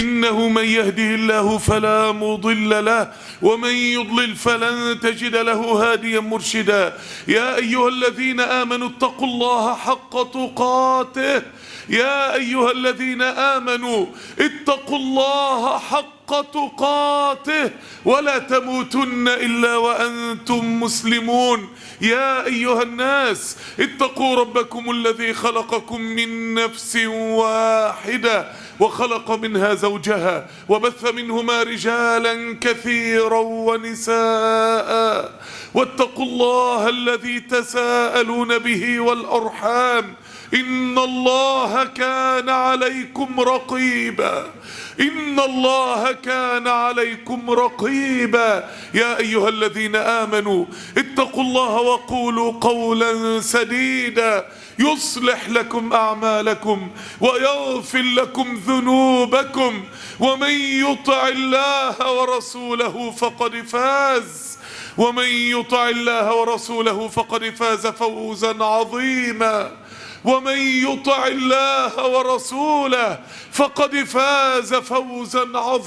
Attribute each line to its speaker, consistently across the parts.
Speaker 1: إنه من يهده الله فلا مضل له ومن يضلل فلن تجد له هاديا مرشدا. يا أيها الذين آمنوا اتقوا الله حق تقاته. يا أيها الذين آمنوا اتقوا الله حق تقاته ولا تموتن إلا وأنتم مسلمون. يا أيها الناس اتقوا ربكم الذي خلقكم من نفس واحدة وخلق منها زوجها وبث منهما رجالا كثيرا ونساء واتقوا الله الذي تساءلون به والأرحام إن الله كان عليكم رقيبا. إن الله كان عليكم رقيبا. يا أيها الذين آمنوا اتقوا الله وقولوا قولا سديدا يصلح لكم أعمالكم ويغفر لكم ذنوبكم ومن يطع الله ورسوله فقد فاز. ومن يطع الله ورسوله فقد فاز فوزا عظيما. ومن يطع الله ورسوله فقد فاز فوزا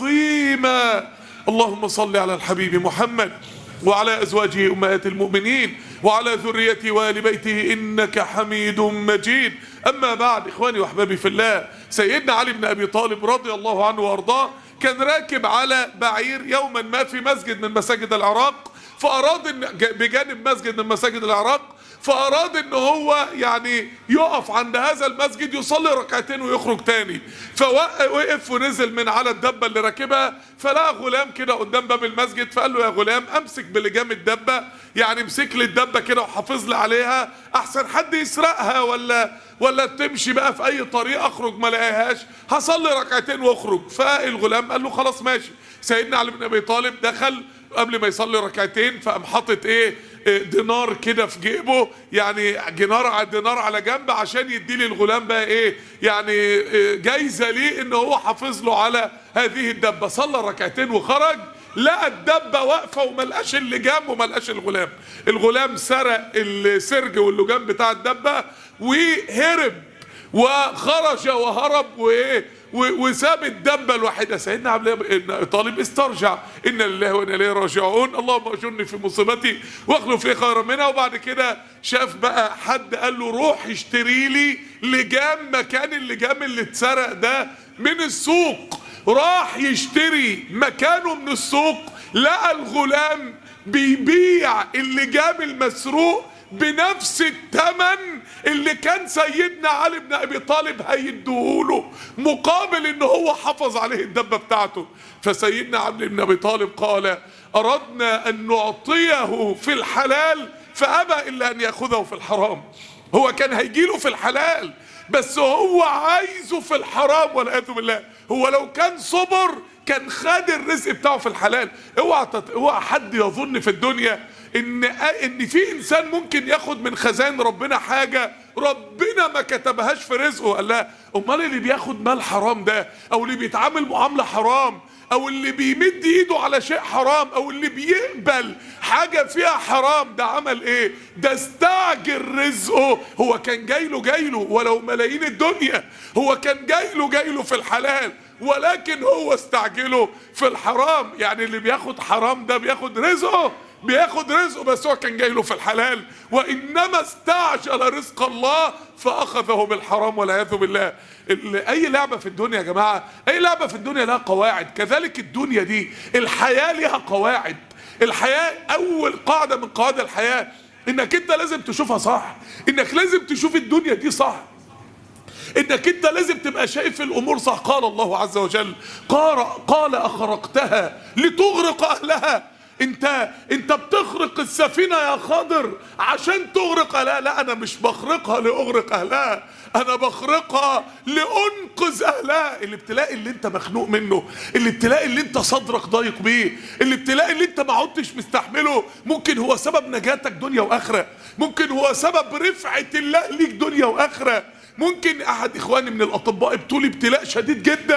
Speaker 1: عظيما. اللهم صل على الحبيب محمد وعلى أزواجه أمهات المؤمنين وعلى ذريته وآل بيته إنك حميد مجيد. أما بعد، إخواني وأحبابي في الله، سيدنا علي بن أبي طالب رضي الله عنه وأرضاه كان راكب على بعير يوما ما في مسجد من مساجد العراق، فأراد بجانب مسجد من مساجد العراق، فأراد إن هو يعني يقف عند هذا المسجد يصلي ركعتين ويخرج تاني. فوقف ونزل من على الدبة اللي راكبها، فلقى غلام كده قدام باب المسجد، فقال له: يا غلام، امسك بلجام الدبة، يعني امسك لي الدبة كده وحافظ لي عليها احسن حد يسرقها ولا تمشي بقى في اي طريق اخرج ما لاقيهاش، هصلي ركعتين واخرج. فالغلام قال له: خلاص ماشي. سيدنا علي بن ابي طالب دخل قبل ما يصلي ركعتين، فقام حاطط دينار كده في جيبه، يعني دينار على جنب عشان يدي لي الغلام بقى يعني جايزه ليه ان هو حافظ له على هذه الدبه. صلى ركعتين وخرج، لقى الدبه واقفه وملقاش اللجام وملقاش الغلام. الغلام سرق السرج واللجام بتاع الدبه وهرب، وخرج وهرب وساب الدبه الوحيده. سيدنا علي بن طالب استرجع: إن لله وإنا إليه راجعون، اللهم أجرني في مصيبتي واخلف لي خيرا منها. وبعد كده شاف بقى حد قال له: روح اشتري لي لجام مكان اللجام اللي اتسرق ده من السوق. راح يشتري مكانه من السوق، لقى الغلام بيبيع اللجام المسروق بنفس الثمن اللي كان سيدنا علي بن ابي طالب هيديهوله مقابل ان هو حافظ عليه الدبه بتاعته. فسيدنا علي بن ابي طالب قال: اردنا ان نعطيه في الحلال فابى الا ان ياخذه في الحرام. هو كان هيجيله في الحلال بس هو عايزه في الحرام والعياذ بالله. هو لو كان صبر كان خد الرزق بتاعه في الحلال. اوعى حد يظن في الدنيا ان في انسان ممكن ياخد من خزائن ربنا حاجه ربنا ما كتبهاش في رزقه. قال: لا، امال اللي بياخد مال حرام ده، او اللي بيتعامل معامله حرام، او اللي بيمد ايده على شيء حرام، او اللي بيقبل حاجه فيها حرام، ده عمل ايه؟ ده استعجل رزقه. هو كان جايله ولو ملايين الدنيا، هو كان جايله في الحلال، ولكن هو استعجله في الحرام. يعني اللي بياخد حرام ده بياخد رزقه بس هو كان جايله في الحلال، وإنما استعجل رزق الله فأخذه بالحرام والعياذ بالله. أي لعبة في الدنيا يا جماعة، أي لعبة في الدنيا لها قواعد. كذلك الدنيا دي، الحياة لها قواعد. الحياة أول قاعدة من قواعد الحياة إنك أنت لازم تشوفها صح، إنك لازم تشوف الدنيا دي صح، انك انت لازم تبقى شايف الامور صح. قال الله عز وجل: قال اخرقتها لتغرق اهلها. انت بتخرق السفينة يا خضر عشان تغرق اهلها. لا، انا مش بخرقها لاغرق اهلها، انا بخرقها لانقذ اهلها. الابتلاء اللي انت مخنوق منه، الابتلاء اللي انت صدرك ضايق بيه، الابتلاء اللي انت ما عدتش مستحمله، ممكن هو سبب نجاتك دنيا واخرة، ممكن هو سبب رفعة الله ليك دنيا واخرة. ممكن احد اخواني من الاطباء ابتلي ابتلاء شديد جدا،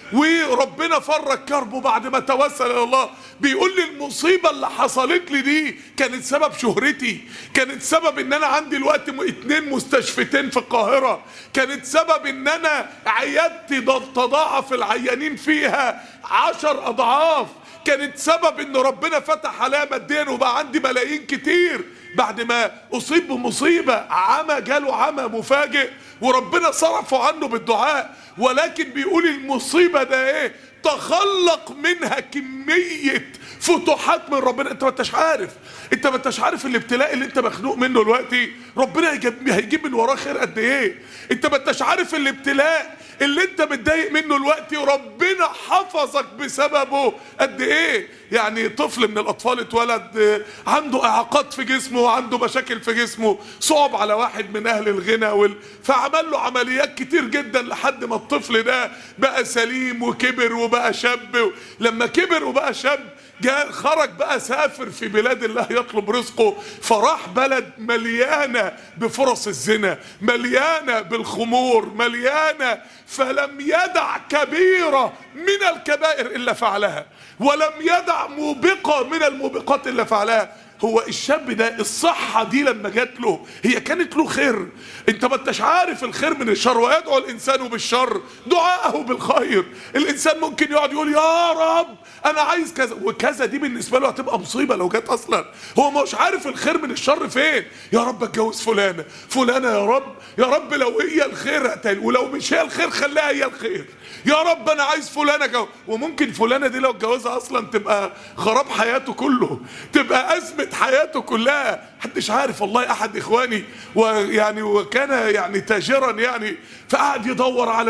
Speaker 1: وربنا فرج كربه بعد ما توسل الى الله. بيقول لي المصيبة اللي حصلت لي دي كانت سبب شهرتي، كانت سبب ان انا عندي الوقت 2 مستشفيتين في القاهرة، كانت سبب ان انا عيادتي تضاعف العيانين فيها 10 اضعاف، كانت سبب ان ربنا فتح عليا ماديا وبقى عندي ملايين كتير. بعد ما اصيب بمصيبة عمى، جاله عمى مفاجئ وربنا صرفه عنه بالدعاء. ولكن بيقول المصيبة ده ايه؟ تخلق منها كمية فتوحات من ربنا. انت ما انتش عارف الابتلاء اللي انت مخنوق منه دلوقتي ربنا هيجيب من وراه خير قد ايه. انت ما انتش عارف الابتلاء اللي انت متضايق منه دلوقتي وربنا حفظك بسببه قد ايه. يعني طفل من الاطفال اتولد عنده اعاقات في جسمه وعنده مشاكل في جسمه، صعب على واحد من اهل الغنى فعمل له عمليات كتير جدا لحد ما الطفل ده بقى سليم وكبر وبقى شاب. لما كبر وبقى شاب خرج بقى سافر في بلاد الله يطلب رزقه، فراح بلد مليانة بفرص الزنا، مليانة بالخمور، مليانة، فلم يدع كبيرة من الكبائر إلا فعلها، ولم يدع موبقة من الموبقات إلا فعلها. هو الشاب ده الصحة دي لما جات له هي كانت له خير. انت ما انتش عارف الخير من الشر. ويدعو الانسان بالشر دعاءه بالخير. الانسان ممكن يقعد يقول يا رب انا عايز كذا وكذا، دي بالنسبة له هتبقى مصيبة لو جات اصلا. هو مش عارف الخير من الشر فين. يا رب اتجوز فلانة يا رب لو هي الخير هتاني، ولو مش هي الخير خليها هي الخير. يا رب انا عايز فلانة جو. وممكن فلانة دي لو اتجوزها اصلا تبقى خراب حياته كله، تبقى ازمة حياته كلها. محدش عارف. والله احد اخواني وكان يعني تاجرا فقعد يدور على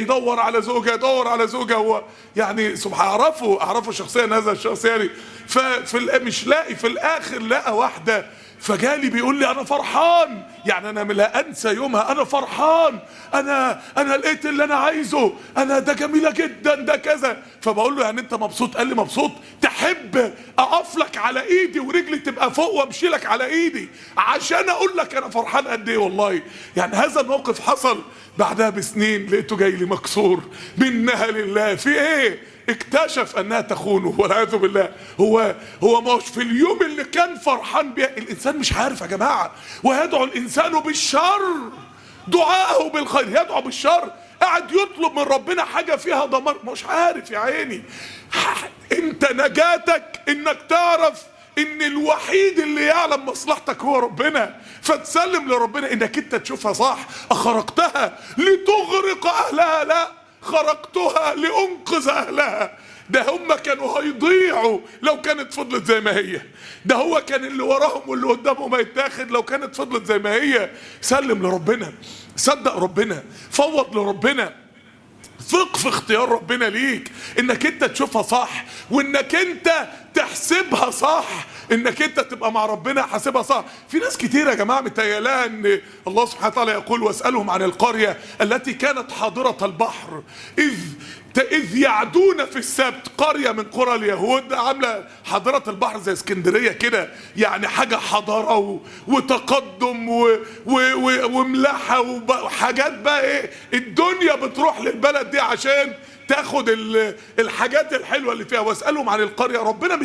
Speaker 1: زوجة هو يعني سبحان اعرفه شخصيا هذا الشخص مش لاقي. في الاخر لقى واحدة فجالي بيقول لي انا فرحان، يعني انا لا انسى يومها، انا فرحان، انا لقيت اللي انا عايزه، انا ده جميله جدا ده كذا. فبقول له يعني انت مبسوط؟ قال لي مبسوط. تحب اقف لك على ايدي ورجلي تبقى فوق وامشي لك على ايدي عشان اقول لك انا فرحان قد ايه؟ والله يعني هذا الموقف حصل بعدها بسنين، لقيته جاي لي مكسور منها لله. في ايه؟ اكتشف انها تخونه والعياذ بالله. هو مش في اليوم اللي كان فرحان بيه. الانسان مش عارف يا جماعه. ويدعو الانسان بالشر دعاءه بالخير. يدعو بالشر، قاعد يطلب من ربنا حاجه فيها دمار، مش عارف يا عيني. انت نجاتك انك تعرف ان الوحيد اللي يعلم مصلحتك هو ربنا، فتسلم لربنا انك انت تشوفها صح. اخرقتها لتغرق اهلها؟ لا، خرقتها لأنقذ أهلها. ده هم كانوا هيضيعوا لو كانت فضلت زي ما هي. ده هو كان اللي وراهم واللي قدامهم هيتاخد لو كانت فضلت زي ما هي. سلم لربنا، صدق ربنا، فوض لربنا، ثق في اختيار ربنا ليك، انك انت تشوفها صح، وانك انت تحسبها صح، انك انت تبقى مع ربنا حاسبها صح. في ناس كتير يا جماعه متهيألها ان الله سبحانه وتعالى يقول واسألهم عن القرية التي كانت حاضرة البحر إذ يعدون في السبت. قرية من قرى اليهود عاملة حضارة البحر زي اسكندرية كده، يعني حاجة حضارة وتقدم وملاحة وحاجات بقى ايه، الدنيا بتروح للبلد دي عشان تاخد الحاجات الحلوة اللي فيها. واسألهم عن القرية، ربنا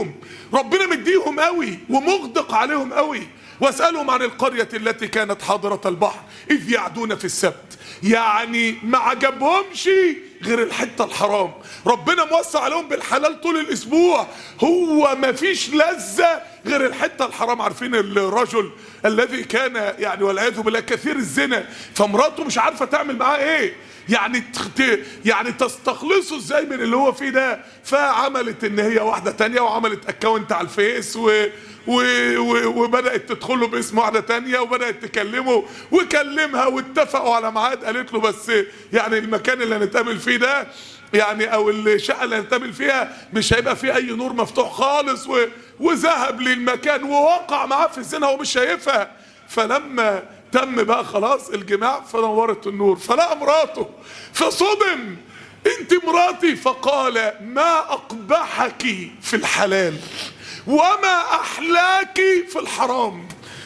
Speaker 1: مديهم قوي ومغدق عليهم قوي. واسألهم عن القرية التي كانت حاضرة البحر إذ يعدون في السبت، يعني ما عجبهمش غير الحتة الحرام. ربنا موسع عليهم بالحلال طول الاسبوع، هو ما فيش لذة غير الحتة الحرام. عارفين الرجل الذي كان يعني والعياذ بالله كثير الزنا، فمراته مش عارفة تعمل معاه ايه، يعني تستخلصه ازاي من اللي هو فيه ده. فعملت ان هي واحدة تانية وعملت اكاونت على الفيس وبدأت تدخله باسم واحدة تانية وبدأت تكلمه وكلمها واتفقوا على ميعاد. قالت له بس يعني المكان اللي هنتقابل فيه ده يعني او الشقة اللي هنتقابل فيها مش هيبقى فيه اي نور مفتوح خالص. وذهب للمكان ووقع معاه في الزنا ومش شايفها. فلما تم بقى خلاص الجماع فنورت النور فلقى مراته فصدم، انت مراتي؟ فقال ما اقبحك في الحلال وما احلاك في الحرام.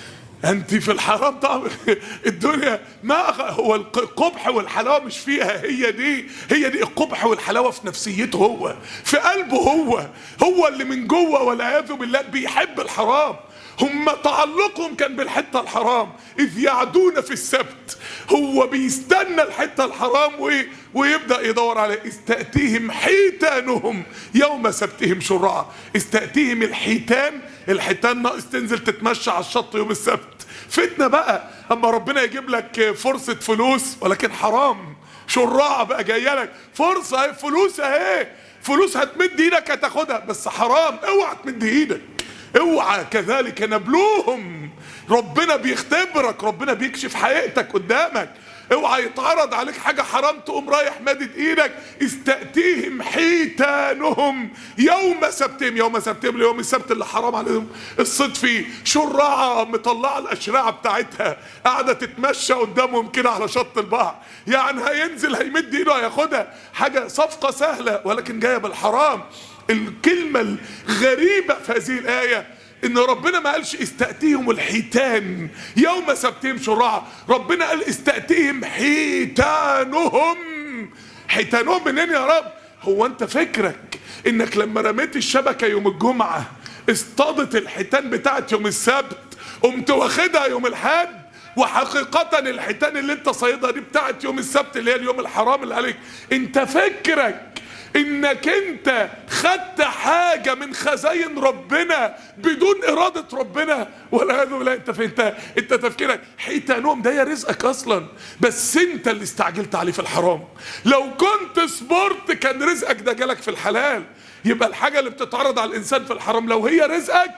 Speaker 1: انت في الحرام طبعا. الدنيا ما هو القبح والحلاوه مش فيها، هي دي القبح والحلاوه في نفسيته هو، في قلبه هو اللي من جوه والعياذ بالله بيحب الحرام. هم تعلقهم كان بالحته الحرام، اذ يعدون في السبت، هو بيستنى الحته الحرام ويبدا يدور عليه. استاتيهم حيتانهم يوم سبتهم شرعا. استاتيهم الحيتان ناقص تنزل تتمشى على الشط يوم السبت. فتنه بقى اما ربنا يجيب لك فرصه فلوس ولكن حرام شرعه بقى جايه لك فرصه، فلوس اهي، فلوس هتمد ايدك هتاخدها بس حرام، اوعى تمد ايدك، اوعى. كذلك نبلوهم، ربنا بيختبرك، ربنا بيكشف حقيقتك قدامك. اوعى يتعرض عليك حاجه حرام تقوم رايح مادد ايدك. استأتيهم حيتانهم يوم سبتهم، يوم سبتهم ليوم السبت اللي حرام عليهم الصيد فيه. شرعه مطلعه الاشرعه بتاعتها قاعده تتمشى قدامهم كده على شط البحر، يعني هينزل هيمد ايده هياخدها، حاجه صفقه سهله ولكن جايه بالحرام. الكلمه الغريبه في هذه الايه ان ربنا ما قالش استأتيهم الحيتان يوم سبتهم شرعا، ربنا قال استأتيهم حيتانهم. حيتانهم منين يا رب؟ هو انت فكرك انك لما رميت الشبكة يوم الجمعة اصطادت الحيتان بتاعت يوم السبت قمت واخدها يوم الحد؟ وحقيقة الحيتان اللي انت صيدها دي بتاعت يوم السبت اللي هي اليوم الحرام اللي عليك. انت فكرك انك انت خدت حاجة من خزاين ربنا بدون ارادة ربنا؟ ولا هذا ولا انت تفكيرك حيتانهم ده يا رزقك اصلا، بس انت اللي استعجلت عليه في الحرام. لو كنت صبرت كان رزقك ده جالك في الحلال. يبقى الحاجة اللي بتتعرض على الانسان في الحرام لو هي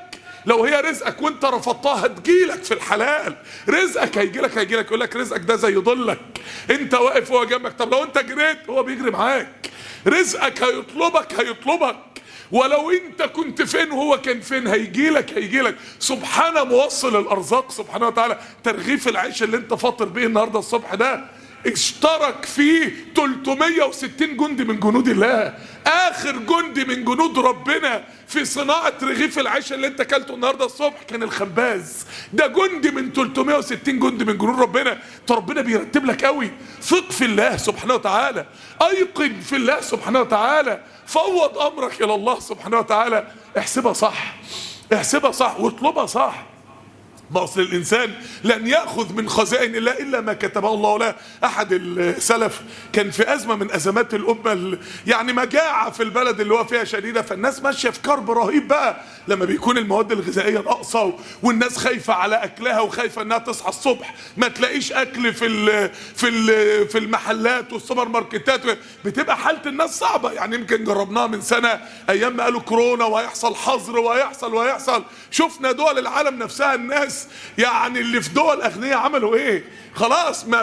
Speaker 1: رزقك وانت رفضتها هتجيلك في الحلال. رزقك هيجيلك يقول لك رزقك ده زي ضلك، انت واقف هو جنبك. طب لو انت جريت هو بيجري معاك. رزقك هيطلبك ولو انت كنت فين وهو كان فين هيجيلك. سبحانه موصل الارزاق سبحانه وتعالى. ترغيف العيش اللي انت فاطر بيه النهارده الصبح ده اشترك فيه 360 جندي من جنود الله. اخر جندي من جنود ربنا في صناعة رغيف العيش اللي انت اكلته النهارده الصبح كان الخباز. ده جندي من 360 جندي من جنود ربنا. ربنا بيرتب لك قوي. ثق في الله سبحانه وتعالى، ايقن في الله سبحانه وتعالى، فوض امرك الى الله سبحانه وتعالى. احسبها صح واطلبها صح. ما اصل الانسان لن ياخذ من خزائن الله الا ما كتبه الله له. احد السلف كان في ازمه من ازمات الامه، يعني مجاعه في البلد اللي هو فيها شديده، فالناس ماشيه في كرب رهيب بقى لما بيكون المواد الغذائيه ناقصه والناس خايفه على اكلها وخايفه انها تصحى الصبح ما تلاقيش اكل في المحلات والسوبر ماركتات. بتبقى حاله الناس صعبه. يعني يمكن جربناها من سنه ايام ما قالوا كورونا وهيحصل حظر وهيحصل. شفنا دول العالم نفسها الناس يعني اللي في دول اغنياء عملوا ايه؟ خلاص ما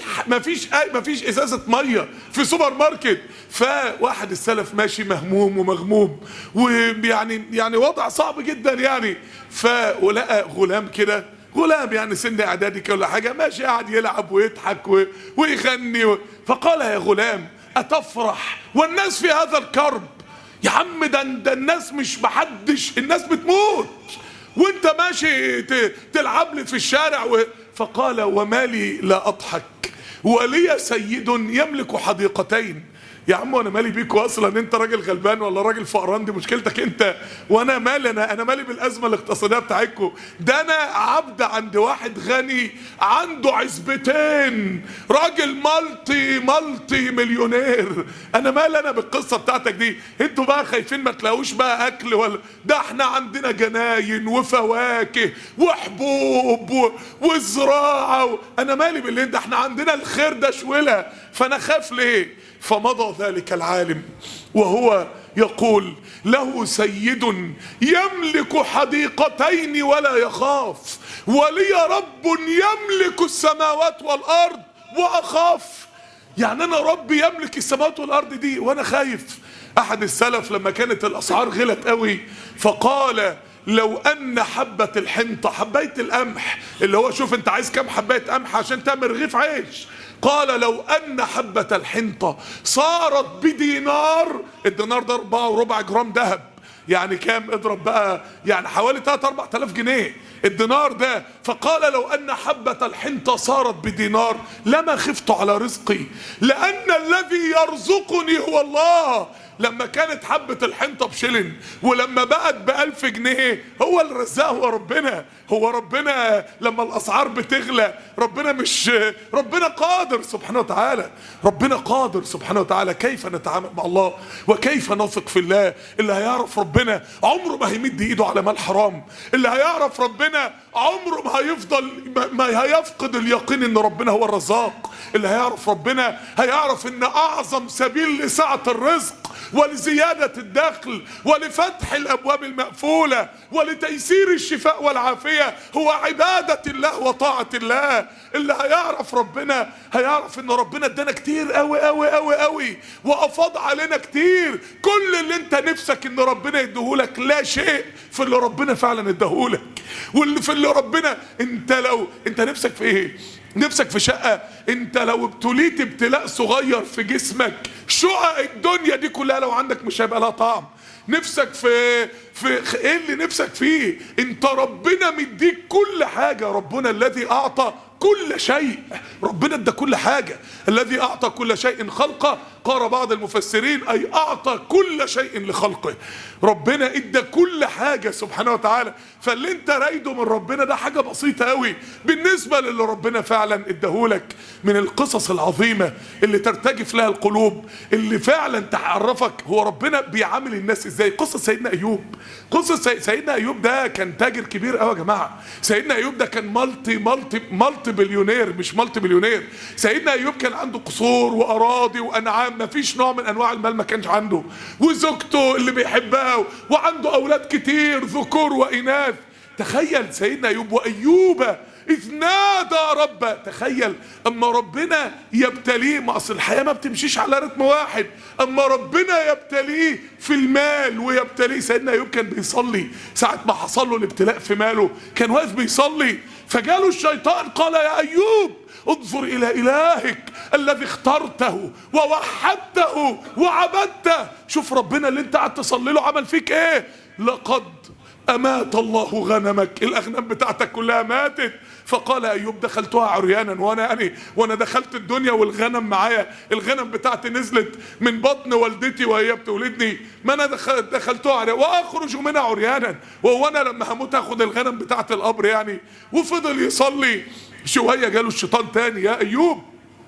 Speaker 1: فيش ازازه ميه في سوبر ماركت. فواحد السلف ماشي مهموم ومغموم ويعني وضع صعب جدا يعني. ولقى غلام كده، غلام يعني سن اعدادي كده ولا حاجه، ماشي قاعد يلعب ويضحك ويغني فقال يا غلام اتفرح والناس في هذا الكرب؟ يا عم ده الناس مش محدش، الناس بتموت وانت ماشي تلعب لي في الشارع فقال وما لي لا اضحك ولي سيد يملك حديقتين. يا عم وانا مالي بيك اصلا؟ انت راجل غلبان ولا راجل فقران؟ دي مشكلتك انت، وانا مالي؟ انا مالي بالازمه الاقتصاديه بتاعتكم؟ ده انا عبد عند واحد غني عنده عزبتين، راجل مالتي مليونير. انا مالي انا بالقصه بتاعتك دي؟ انتوا بقى خايفين ما تلاقوش بقى اكل ولا ده احنا عندنا جناين وفواكه وحبوب وزراعه انا مالي باللي ده احنا عندنا الخير ده شوله، فانا خاف ليه؟ فمضى ذلك العالم وهو يقول له سيد يملك حديقتين ولا يخاف، ولي رب يملك السماوات والارض واخاف. يعني انا ربي يملك السماوات والارض دي وانا خايف. احد السلف لما كانت الاسعار غلت قوي فقال لو ان حبة الحنطة، حباية القمح اللي هو شوف انت عايز كام حباية قمح عشان تعمل رغيف عيش، قال لو ان حبة الحنطة صارت بدينار، الدينار ده 4.25 جرام ذهب، يعني كام؟ اضرب بقى، يعني حوالي 3-4 آلاف جنيه الدينار ده. فقال لو ان حبة الحنطة صارت بدينار لما خفت على رزقي، لان الذي يرزقني هو الله. لما كانت حبة الحنطة بشلن ولما بقت ب1000 جنيه، هو الرزاق هو ربنا. هو ربنا لما الاسعار بتغلى، ربنا قادر سبحانه وتعالى. ربنا قادر سبحانه وتعالى. كيف نتعامل مع الله وكيف نثق في الله؟ اللي هيعرف ربنا عمره ما هيمد ايده على مال حرام. اللي هيعرف ربنا عمره ما هيفقد اليقين ان ربنا هو الرزاق. اللي هيعرف ربنا هيعرف ان اعظم سبيل لسعة الرزق ولزيادة الدخل ولفتح الأبواب المقفولة ولتيسير الشفاء والعافية هو عبادة الله وطاعة الله. اللي هيعرف ربنا هيعرف ان ربنا ادانا كتير قوي قوي قوي قوي وافاض علينا كتير. كل اللي انت نفسك ان ربنا يديهولك لا شيء في اللي ربنا فعلا اداهولك. واللي في اللي ربنا، انت نفسك في ايه؟ نفسك في شقة؟ انت لو ابتليت ابتلاء صغير في جسمك، شقق الدنيا دي كلها لو عندك مش هيبقى لها طعم. نفسك في ايه اللي نفسك فيه؟ انت ربنا مديك كل حاجة. ربنا الذي اعطى كل شيء، ربنا ادى كل حاجة. الذي اعطى كل شيء خلقه، قال بعض المفسرين اي اعطى كل شيء لخلقه. ربنا ادى كل حاجة سبحانه وتعالى. فاللي انت رايده من ربنا ده حاجة بسيطة قوي بالنسبة للي ربنا فعلا اداهولك. من القصص العظيمة اللي ترتجف لها القلوب، اللي فعلا تعرفك هو ربنا بيعامل الناس ازاي، قصة سيدنا ايوب. قصة سيدنا ايوب ده كان تاجر كبير قوي يا جماعة. سيدنا ايوب ده كان مالتي بليونير، مش مالتي مليونير. سيدنا ايوب كان عنده قصور واراضي وانعام، ما فيش نوع من انواع المال ما كانش عنده، وزوجته اللي بيحبها، وعنده اولاد كتير ذكور واناث. تخيل سيدنا ايوب، وايوب اذ نادى ربه. تخيل اما ربنا يبتليه، ما اصل الحياه ما بتمشيش على رتم واحد، اما ربنا يبتليه في المال ويبتليه. سيدنا ايوب كان بيصلي ساعه ما حصل له الابتلاء في ماله، كان واقف بيصلي، فجاله الشيطان قال يا ايوب انظر الى الهك الذي اخترته ووحدته وعبدته. شوف ربنا اللي انت قاعد تصلي له عمل فيك ايه. لقد امات الله غنمك، الاغنام بتاعتك كلها ماتت. فقال ايوب دخلتها عريانا، وانا دخلت الدنيا والغنم معايا. الغنم بتاعتي نزلت من بطن والدتي وهي بتولدني، ما انا دخلتها عريانا واخرج منها عريانا. وهو انا لما هموت هاخد الغنم بتاعت القبر يعني؟ وفضل يصلي شويه، جاله الشيطان تاني يا ايوب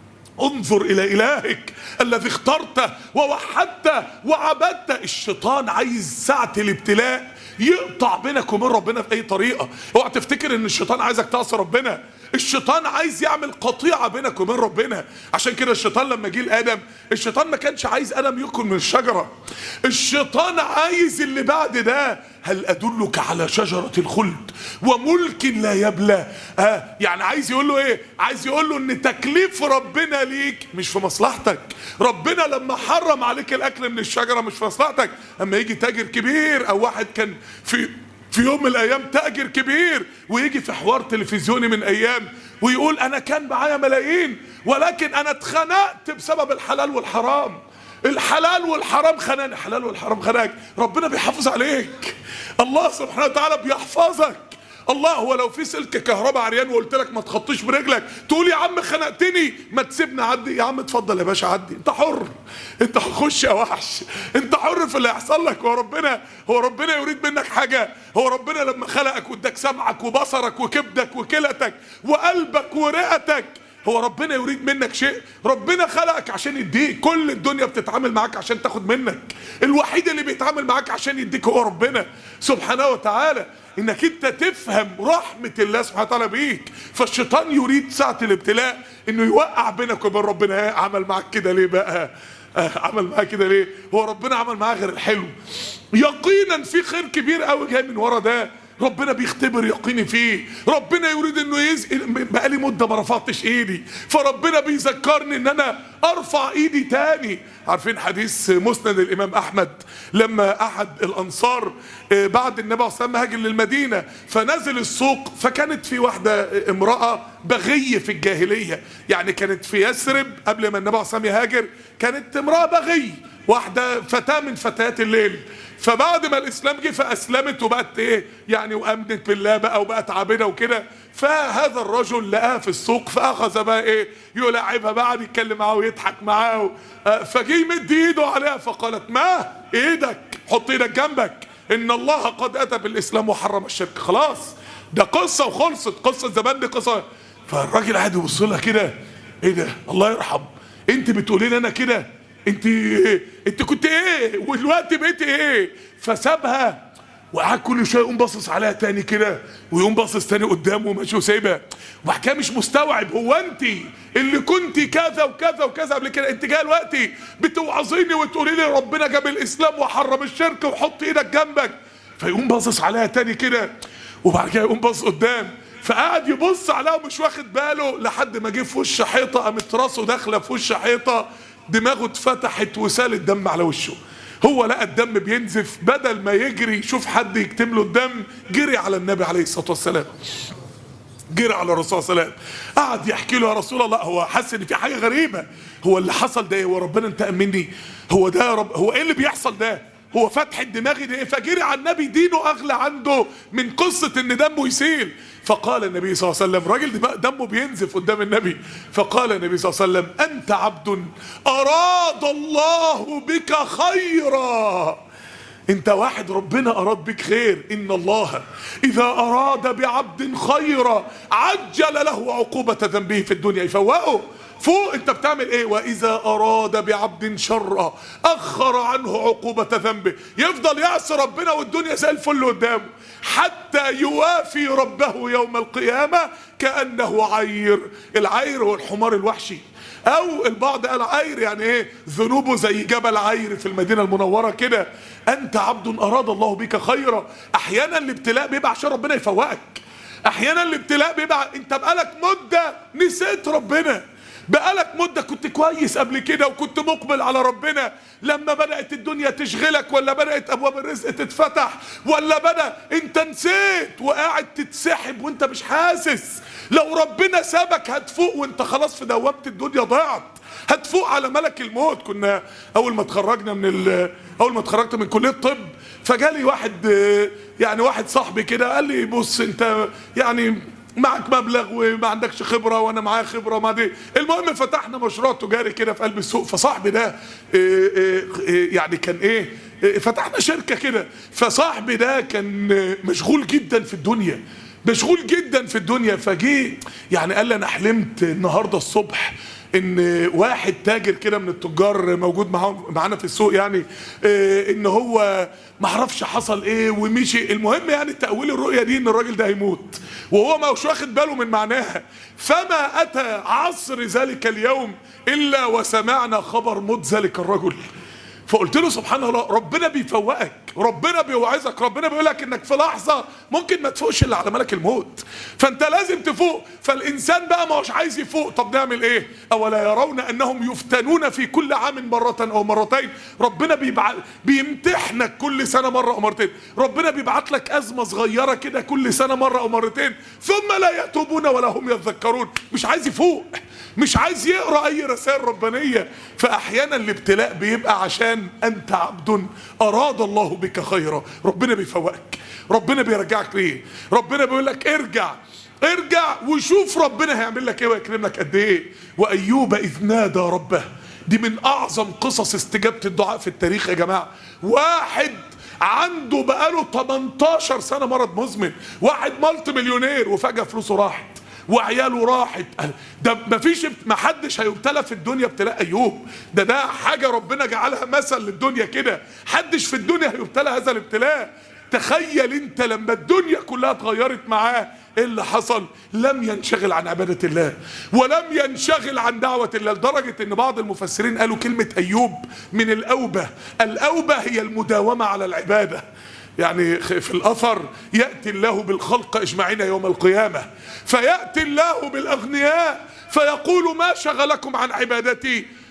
Speaker 1: انظر الى الهك الذي اخترته ووحدته وعبدته. الشيطان عايز ساعة الابتلاء يقطع بينك وبين ربنا في اي طريقة. اوعى تفتكر ان الشيطان عايزك تعصي ربنا، الشيطان عايز يعمل قطيعة بينك وبين ربنا. عشان كده الشيطان لما جه لآدم، الشيطان ما كانش عايز آدم يأكل من الشجرة، الشيطان عايز اللي بعد ده. هل أدلك على شجرة الخلد وملك لا يبلى؟ يعني عايز يقول له ايه؟ عايز يقول له ان تكليف ربنا ليك مش في مصلحتك. ربنا لما حرم عليك الاكل من الشجرة مش في مصلحتك. اما يجي تاجر كبير او واحد كان في يوم من الايام تاجر كبير ويجي في حوار تلفزيوني من ايام ويقول انا كان معايا ملايين ولكن انا اتخنقت بسبب الحلال والحرام. الحلال والحرام خناني، الحلال والحرام خناك. ربنا بيحافظ عليك، الله سبحانه وتعالى بيحفظك. الله هو لو في سلك كهرباء عريان وقلت لك ما تخطيش برجلك تقول يا عم خنقتني ما تسيبني اعدي؟ يا عم اتفضل يا باشا عدي، انت حر، انت خش يا وحش، انت حر في اللي هيحصل لك. هو ربنا يريد منك حاجه؟ هو ربنا لما خلقك واداك سمعك وبصرك وكبدك وكلتك وقلبك ورئتك، هو ربنا يريد منك شيء؟ ربنا خلقك عشان يديك. كل الدنيا بتتعامل معاك عشان تاخد منك، الوحيد اللي بيتعامل معاك عشان يديك هو ربنا سبحانه وتعالى. انك انت تفهم رحمة الله سبحانه وتعالى بيك. فالشيطان يريد ساعة الابتلاء انه يوقع بينك وبين ربنا. عمل معاك كده ليه بقى؟ عمل معاك كده ليه؟ هو ربنا عمل معاه غير الحلو؟ يقينا في خير كبير قوي جاي من ورا ده، ربنا بيختبر يقيني فيه. ربنا يريد انه بقالي مده ما رفعتش ايدي، فربنا بيذكرني ان انا ارفع ايدي تاني. عارفين حديث مسند الامام احمد لما احد الانصار بعد النبي عليه الصلاه والسلام هاجر للمدينه فنزل السوق، فكانت في واحده امراه بغيه في الجاهليه، يعني كانت في يثرب قبل ما النبي عليه الصلاه والسلام يهاجر، كانت امراه بغي، واحده فتاه من فتيات الليل. فبعد ما الاسلام جه فاسلمت وبقت ايه يعني، وامنت بالله بقى وبقت عابده وكده. فهذا الرجل لقاها في السوق فاخذ بقى ايه يلاعبها، بعد يتكلم معاه ويضحك معاه، فجه يمد ايده عليها فقالت ما ايدك، حط ايدك جنبك، ان الله قد اتى بالاسلام وحرم الشرك. خلاص ده قصه وخلصت، قصه زمان دي قصه. فالراجل قاعد يبص لها كده، ايه ده الله يرحم، انت بتقولي لي انا كده؟ انت كنت ايه ودلوقتي بقيت ايه؟ فسابها وقعد كل شويه يقوم باصص عليها تاني كده، ويقوم باصص تاني قدامه وماشي وسايبها، وبعد كده مش مستوعب، هو انت اللي كنت كذا وكذا وكذا قبل كده، انت جايه دلوقتي بتوعظيني وتقولي لي ربنا جاب الاسلام وحرم الشرك وحط ايدك جنبك؟ فيقوم باصص عليها تاني كده، وبعد كده يقوم باصص قدام، فقعد يبص عليها ومش واخد باله لحد ما جه في وش حيطه، قامت راسه داخله في وش حيطه، دماغه اتفتحت وسال الدم على وشه. هو لقى الدم بينزف، بدل ما يجري يشوف حد يكتم له الدم جري على النبي عليه الصلاه والسلام، جري على الرسول صلى الله عليه وسلم، قعد يحكي له يا رسول الله، هو حس ان في حاجه غريبه، هو اللي حصل ده ايه؟ هو ربنا انتقم مني؟ هو ده يا رب؟ هو ايه اللي بيحصل ده؟ هو فتح الدماغ ده ايه؟ فجري على النبي، دينه اغلى عنده من قصه ان دمه يسيل. فقال النبي صلى الله عليه وسلم، راجل دمه بينزف قدام النبي، فقال النبي صلى الله عليه وسلم انت عبد اراد الله بك خيرا، انت واحد ربنا اراد بك خير، ان الله اذا اراد بعبد خيرا عجل له عقوبة ذنبه في الدنيا، يفوقه فوق. انت بتعمل ايه؟ واذا اراد بعبد شرا اخر عنه عقوبة ذنبه، يفضل يعصي ربنا والدنيا زي الفل قدامه حتى يوافي ربه يوم القيامة كأنه عير. العير هو الحمار الوحشي، او البعض قال عير يعني ايه؟ ذنوبه زي جبل عير في المدينة المنورة كده. انت عبد اراد الله بك خيرا. احيانا الابتلاء بيبقى عشان ربنا يفوقك، احيانا الابتلاء بيبقى انت بقالك مدة نسيت ربنا، بقالك مدة كنت كويس قبل كده وكنت مقبل على ربنا، لما بدأت الدنيا تشغلك ولا بدأت ابواب الرزق تتفتح ولا بدأ انت نسيت وقاعد تتسحب وانت مش حاسس. لو ربنا سابك هتفوق وانت خلاص في دوامة الدنيا ضاعت، هتفوق على ملك الموت. كنا اول ما اتخرجت من كلية الطب، فجالي واحد يعني واحد صاحبي كده قال لي بص انت يعني معك مبلغ وما عندكش خبره وانا معايا خبره ما دي. المهم فتحنا مشروع تجاري كده في قلب السوق، فصاحبي ده يعني كان ايه، فتحنا شركه كده، فصاحبي ده كان مشغول جدا في الدنيا، مشغول جدا في الدنيا. فجي يعني قال لي انا حلمت النهارده الصبح ان واحد تاجر كده من التجار موجود معانا في السوق، يعني ان هو ما عرفش حصل ايه ومشي. المهم يعني تأويل الرؤية دي ان الراجل ده هيموت وهو ما هوش واخد باله من معناها. فما اتى عصر ذلك اليوم الا وسمعنا خبر موت ذلك الرجل. فقلت له سبحان الله، ربنا بيفوقك، ربنا بيوعظك، ربنا بيقولك انك في لحظه ممكن ما تفوقش الا على ملك الموت، فانت لازم تفوق. فالانسان بقى ما هوش عايز يفوق، طب نعمل ايه؟ اولا يرون انهم يفتنون في كل عام مره او مرتين. ربنا بيمتحنك كل سنه مره او مرتين، ربنا بيبعت لك ازمه صغيره كده كل سنه مره او مرتين، ثم لا يتوبون ولا هم يذكرون. مش عايز يفوق، مش عايز يقرا اي رسائل ربانيه. فاحيانا الابتلاء بيبقى عشان انت عبد اراد الله بك خيرا، ربنا بيفوقك، ربنا بيرجعك ليه، ربنا بيقول لك ارجع وشوف ربنا هيعمل لك ايه ويكرم لك قد ايه. وايوب اذ نادى ربه، دي من اعظم قصص استجابه الدعاء في التاريخ يا جماعه. واحد عنده بقاله 18 سنه مرض مزمن، واحد مالتي مليونير وفجاه فلوسه راحت وعياله راحت. ده ما حدش هيبتلى في الدنيا ابتلاء ايوب، ده حاجه ربنا جعلها مثل للدنيا كده، حدش في الدنيا هيبتلى هذا الابتلاء. تخيل انت لما الدنيا كلها اتغيرت معاه ايه اللي حصل؟ لم ينشغل عن عبادة الله ولم ينشغل عن دعوة الله، لدرجة ان بعض المفسرين قالوا كلمة ايوب من الاوبة. الاوبة هي المداومة على العبادة. يعني في الأثر يأتي الله بالخلق اجمعين يوم القيامة، فيأتي الله بالأغنياء فيقول ما شغلكم عن عبادتي؟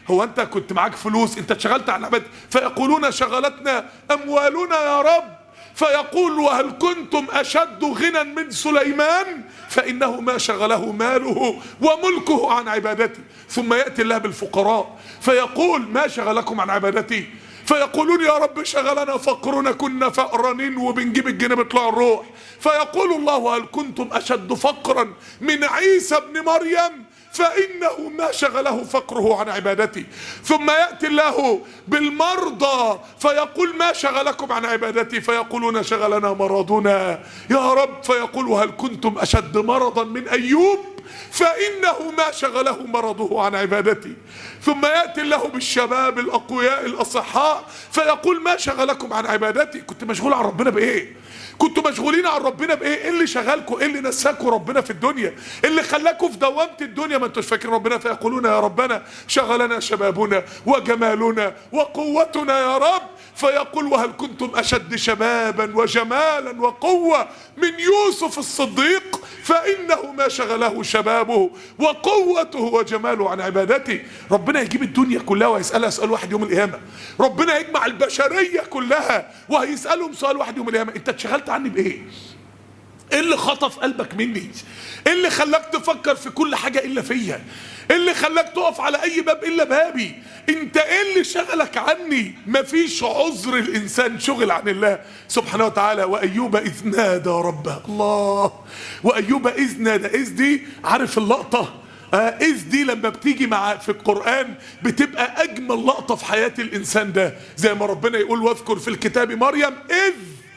Speaker 1: هو انت كنت معاك فلوس، انت اتشغلت عن عبادتي. فيقولون شغلتنا اموالنا يا رب. فيقول وهل كنتم اشد غنى من سليمان فانه ما شغله ماله وملكه عن عبادتي. ثم ياتي الله بالفقراء فيقول ما شغلكم عن عبادتي؟ فيقولون يا رب شغلنا فقرنا، كنا فقرانين وبنجيب الجنيه بيطلع الروح. فيقول الله هل كنتم اشد فقرا من عيسى ابن مريم فإنه ما شغله فقره عن عبادتي. ثم يأتي الله بالمرضى فيقول ما شغلكم عن عبادتي؟ فيقولون شغلنا مرضنا يا رب. فيقول هل كنتم أشد مرضا من أيوب فإنه ما شغله مرضه عن عبادتي. ثم يأتي الله بالشباب الأقوياء الأصحاء فيقول ما شغلكم عن عبادتي؟ كنت مشغول عن ربنا بإيه؟ كنتوا مشغولين عن ربنا بايه؟ ايه اللي شغلكوا؟ ايه اللي نساكوا ربنا في الدنيا؟ اللي خلاكوا في دوامة الدنيا ما انتوش فاكرين ربنا. فيقولون يا ربنا شغلنا شبابنا وجمالنا وقوتنا يا رب. فيقول وهل كنتم اشد شبابا وجمالا وقوة من يوسف الصديق فانه ما شغله شبابه وقوته وجماله عن عبادتي. ربنا يجيب الدنيا كلها وهيسألها سؤال واحد يوم القيامة. ربنا يجمع البشرية كلها وهيسألهم سؤال واحد يوم القيامة. انت اتشغلت عني بايه؟ ايه اللي خطف قلبك مني؟ ايه اللي خلاك تفكر في كل حاجة الا فيا؟ ايه اللي خلاك تقف على اي باب الا بابي؟ انت ايه اللي شغلك عني؟ مفيش عذر الانسان شغل عن الله سبحانه وتعالى. وايوب اذ نادى ربه. الله. وايوب اذ نادى. اذ دي عارف اللقطة؟ إذ دي لما بتيجي مع في القرآن بتبقى أجمل لقطة في حياة الإنسان ده. زي ما ربنا يقول واذكر في الكتاب مريم إذ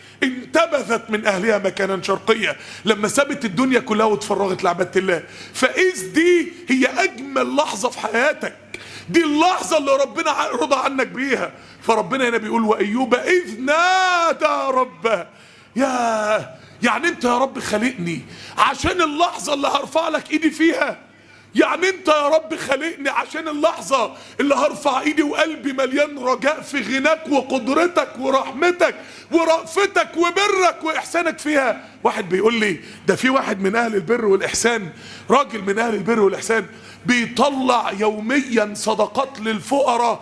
Speaker 1: انتبذت من أهلها مكانا شرقيا، لما سابت الدنيا كلها واتفرغت لعبادة الله. فإذ دي هي أجمل لحظة في حياتك، دي اللحظة اللي ربنا رضى عنك بيها. فربنا هنا بيقول وأيوب إذ نادى ربه. يعني أنت يا رب خلقني عشان اللحظة اللي هرفع لك إيدي فيها؟ يعني انت يا رب خلقني عشان اللحظة اللي هرفع ايدي وقلبي مليان رجاء في غناك وقدرتك ورحمتك ورأفتك وبرك واحسانك فيها؟ واحد بيقول لي ده في واحد من اهل البر والاحسان، راجل من اهل البر والاحسان بيطلع يوميا صدقات للفقراء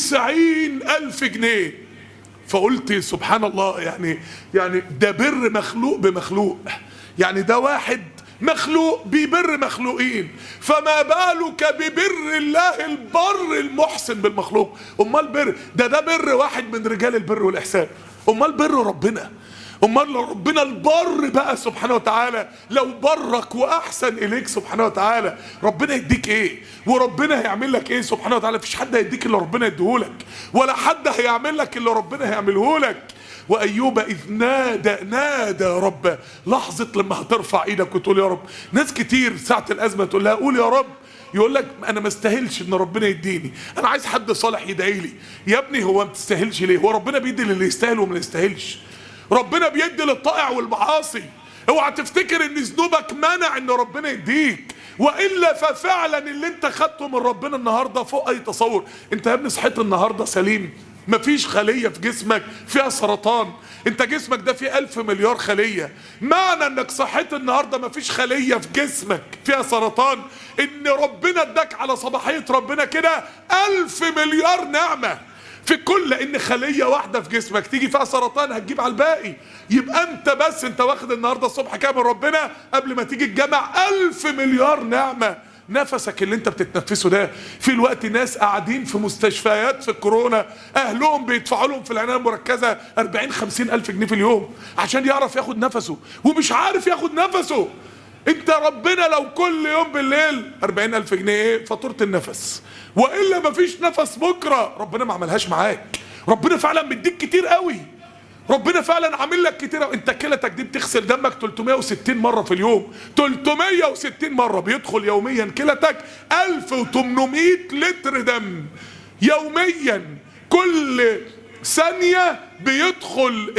Speaker 1: 90,000 جنيه. فقلت سبحان الله، يعني ده بر مخلوق بمخلوق. يعني ده واحد مخلوق بيبر مخلوقين، فما بالك ببر الله البر المحسن بالمخلوق. امال ده بر واحد من رجال البر والاحسان. امال بر ربنا، امال ربنا البر بقى سبحانه وتعالى لو برك واحسن اليك سبحانه وتعالى ربنا يديك ايه؟ وربنا هيعمل لك ايه سبحانه وتعالى؟ مفيش حد هيديك اللي ربنا يديهولك، ولا حد هيعمل لك اللي ربنا هيعمله لك. وأيوب إذ نادى ربه. لحظة لما هترفع ايدك وتقول يا رب. ناس كتير ساعة الأزمة تقول لها قول يا رب، يقول لك أنا ما استاهلش إن ربنا يديني، أنا عايز حد صالح يدعي لي. يا ابني هو ما تستاهلش ليه؟ هو ربنا بيدي للي يستاهل وما يستاهلش. ربنا بيدي للطائع والمعاصي. اوعى تفتكر إن ذنوبك منع إن ربنا يديك، وإلا ففعلا اللي أنت خدته من ربنا النهارده فوق أي تصور. أنت يا ابني صحيت النهارده سليم، مفيش خلية في جسمك فيها سرطان. انت جسمك ده فيه 1000 مليار خلية. معنى انك صحيت النهاردة مفيش خلية في جسمك فيها سرطان ان ربنا اداك على صباحية ربنا كده 1000 مليار نعمة في كل. لان خلية واحدة في جسمك تيجي فيها سرطان هتجيب على الباقي. يبقى انت بس انت واخد النهاردة الصبح كام من ربنا قبل ما تيجي الجامع؟ 1000 مليار نعمة. نفسك اللي انت بتتنفسه ده، في الوقت ناس قاعدين في مستشفيات في الكورونا اهلهم بيدفعوا لهم في العنايه المركزه 40-50 الف جنيه في اليوم عشان يعرف ياخد نفسه، ومش عارف ياخد نفسه. انت ربنا لو كل يوم بالليل 40,000 جنيه ايه فاتوره النفس، والا مفيش نفس بكره. ربنا ما عملهاش معاك، ربنا فعلا مديك كتير قوي، ربنا فعلا عامل لك كتير. انت كلتك دي بتغسل دمك 360 مرة في اليوم، 360 مرة بيدخل يوميا كلتك 1800 لتر دم يوميا. كل ثانية بيدخل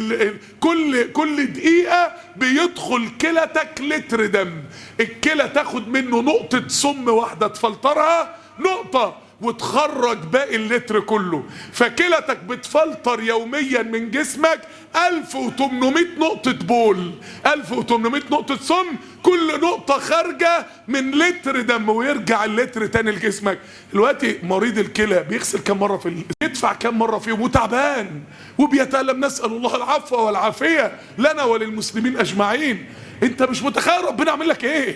Speaker 1: كل دقيقة بيدخل كلتك لتر دم. الكلى تاخد منه نقطة سم واحدة تفلترها، نقطة وتخرج باقي اللتر كله. فكلتك بتفلتر يوميا من جسمك 1800 نقطة بول، 1800 نقطة سم، كل نقطة خارجة من لتر دم، ويرجع اللتر تاني لجسمك. دلوقتي مريض الكلى بيغسل كم مرة يدفع كم مرة فيهم، وتعبان وبيتألم. نسأل الله العفو والعافية لنا وللمسلمين أجمعين. انت مش متخيل ربنا عامل لك ايه.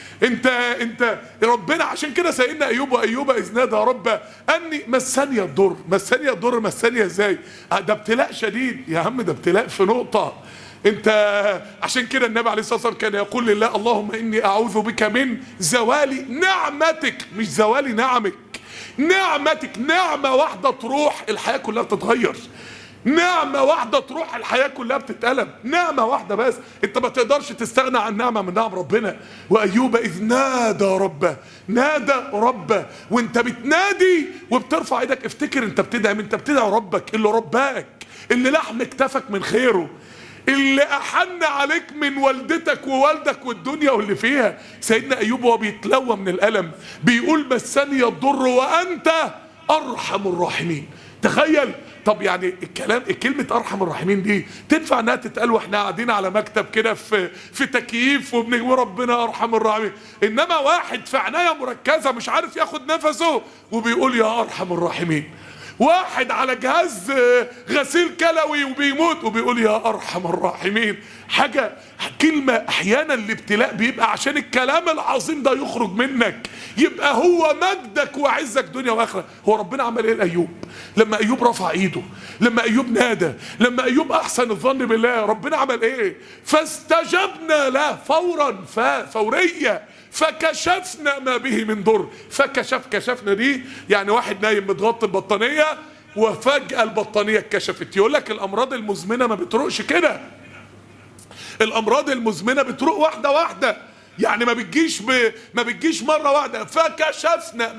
Speaker 1: انت ربنا عشان كده سيدنا ايوب اذ نادى ربه اني مسني الضر. مسني ازاي؟ ده ابتلاء شديد يا عم، ده ابتلاء في نقطه. انت عشان كده النبي عليه الصلاه والسلام كان يقول لله اللهم اني اعوذ بك من زوال نعمتك، مش زوال نعمك. نعمتك، نعمه واحده تروح الحياه كلها بتتغير، نعمة واحدة تروح الحياة كلها بتتقلب. نعمة واحدة بس، انت ما تقدرش تستغنى عن نعمة من نعم ربنا. وأيوب إذ نادى ربه، نادى ربه. وانت بتنادي وبترفع ايدك افتكر انت بتدعي، انت بتدعي ربك اللي رباك، اللي لحم كتفك من خيره، اللي أحن عليك من والدتك ووالدك والدنيا واللي فيها. سيدنا أيوب وهو بيتلوى من الألم بيقول مسني الضر وأنت أرحم الراحمين. تخيل. طب يعني كلمة أرحم الراحمين دي تنفع انها تتقال واحنا قاعدين على مكتب كده في تكييف وبنقول ربنا أرحم الراحمين، انما واحد في عناية مركزة مش عارف ياخد نفسه وبيقول يا أرحم الراحمين. واحد على جهاز غسيل كلوي وبيموت وبيقول يا أرحم الراحمين. حاجة كلمة احيانا الابتلاء بيبقى عشان الكلام العظيم ده يخرج منك، يبقى هو مجدك وعزك دنيا واخره. هو ربنا عمل ايه لايوب؟ لما ايوب رفع ايده، لما ايوب نادى، لما ايوب احسن الظن بالله، ربنا عمل ايه؟ فاستجبنا له فورا، فوريه، فكشفنا ما به من ضر. كشفنا دي يعني واحد نايم متغطي ببطانيه وفجأة البطانيه اتكشفت. يقول لك الامراض المزمنه ما بتروقش كده، الامراض المزمنه بتروق واحده واحده، يعني ما بتجيش مره واحده. فكشفنا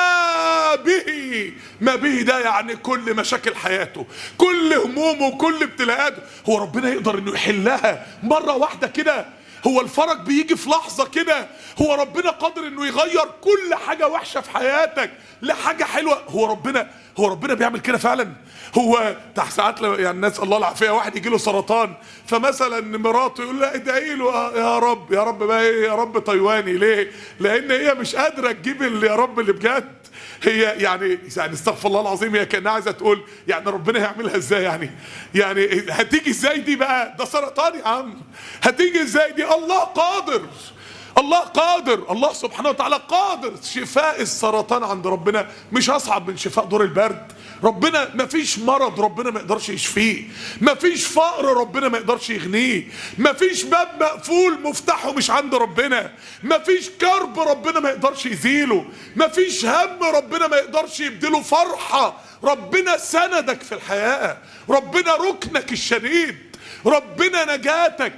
Speaker 1: ما به ده يعني كل مشاكل حياته، كل همومه، كل ابتلاءاته، هو ربنا يقدر انه يحلها مره واحده كده؟ هو الفرج بيجي في لحظه كده؟ هو ربنا قادر انه يغير كل حاجه وحشه في حياتك لحاجه حلوه؟ هو ربنا بيعمل كده فعلا؟ هو تحت ساعات يعني الناس الله العافيه واحد يجي له سرطان، فمثلا مراته يقول لها ادعي له يا رب بقى ايه، يا رب تايواني. ليه؟ لان هي مش قادره تجيب يا رب اللي بجد. هي يعني استغفر الله العظيم، هي كانها عايزه تقول يعني ربنا هيعملها ازاي؟ يعني هتيجي ازاي دي بقى؟ ده سرطان يا عم، هتيجي ازاي دي؟ الله قادر، الله سبحانه وتعالى قادر. شفاء السرطان عند ربنا مش اصعب من شفاء دور البرد. ربنا مفيش مرض ربنا ما يقدرش يشفيه، مفيش فقر ربنا ما يقدرش يغنيه، مفيش باب مقفول مفتاحه مش عند ربنا، مفيش كرب ربنا ما يقدرش يزيله، مفيش هم ربنا ما يقدرش يبدله فرحة. ربنا سندك في الحياة، ربنا ركنك الشديد، ربنا نجاتك،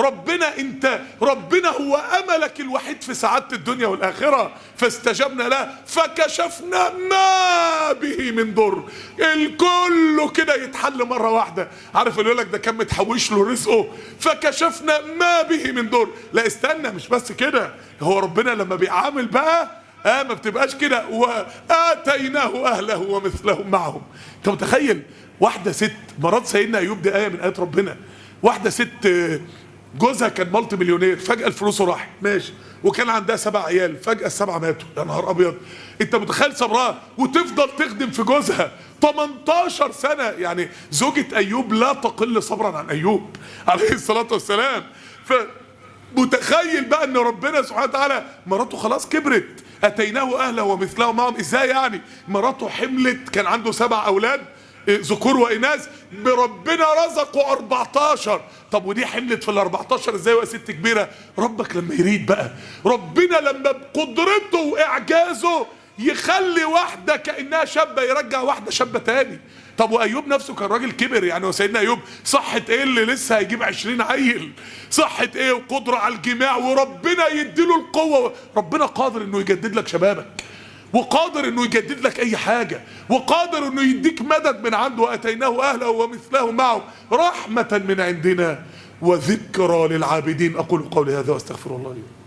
Speaker 1: ربنا هو املك الوحيد في سعادة الدنيا والاخرة. فاستجبنا له فكشفنا ما به من ضر. الكل كده يتحل مرة واحدة. عارف اللي يقول لك ده كان متحوش له رزقه؟ فكشفنا ما به من ضر. لا استنى، مش بس كده، هو ربنا لما بيعامل بقى ما بتبقاش كده. وآتيناه اهله ومثلهم معهم. انت متخيل واحدة ست مرات سيدنا ايوب؟ دي آية من آيات ربنا. واحدة ست جوزها كان مالتي مليونير، فجأة الفلوس راحت، ماشي، وكان عندها 7 عيال، فجأة ال7 ماتوا. يا نهار ابيض، انت متخيل صبرها؟ وتفضل تخدم في جوزها 18 سنة. يعني زوجة ايوب لا تقل صبرا عن ايوب عليه الصلاة والسلام. فمتخيل بقى ان ربنا سبحانه وتعالى مراته خلاص كبرت، اتيناه اهله ومثلهم معهم. ازاي يعني؟ مراته حملت، كان عنده 7 اولاد ذكور وإناث، بربنا رزقوا 14. طب ودي حملت في ال14 ازاي وهي ست كبيرة؟ ربك لما يريد بقى، ربنا لما بقدرته وإعجازه يخلي واحدة كأنها شابة يرجع واحدة شابة تاني. طب وأيوب نفسه كان راجل كبر، يعني وسيدنا أيوب صحة ايه اللي لسه هيجيب 20 عيل؟ صحة ايه وقدرة على الجماع، وربنا يديله القوة. ربنا قادر انه يجدد لك شبابك، وقادر انه يجدد لك اي حاجة، وقادر انه يديك مدد من عنده. واتيناه اهله ومثله معه رحمة من عندنا وذكرى للعابدين. اقول قولي هذا واستغفر الله لي.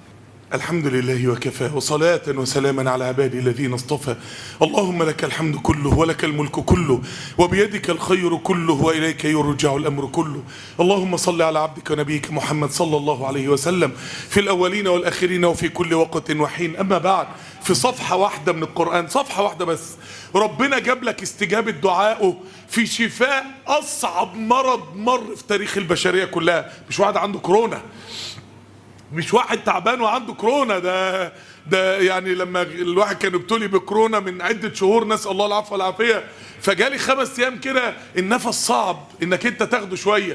Speaker 1: الحمد لله وكفى، وصلاة وسلاما على عبادي الذين اصطفى. اللهم لك الحمد كله ولك الملك كله وبيدك الخير كله وإليك يرجع الأمر كله. اللهم صل على عبدك ونبيك محمد صلى الله عليه وسلم في الأولين والآخرين وفي كل وقت وحين. أما بعد، في صفحة واحدة من القرآن، صفحة واحدة بس، ربنا جاب لك استجابة دعائه في شفاء أصعب مرض مر في تاريخ البشرية كلها. مش واحد عنده كورونا، مش واحد تعبان وعنده كورونا، ده يعني لما الواحد كان ابتلي بكورونا من عدة شهور، نسأل الله العفو والعافية، فجالي 5 أيام كده النفس صعب انك انت تاخده شوية،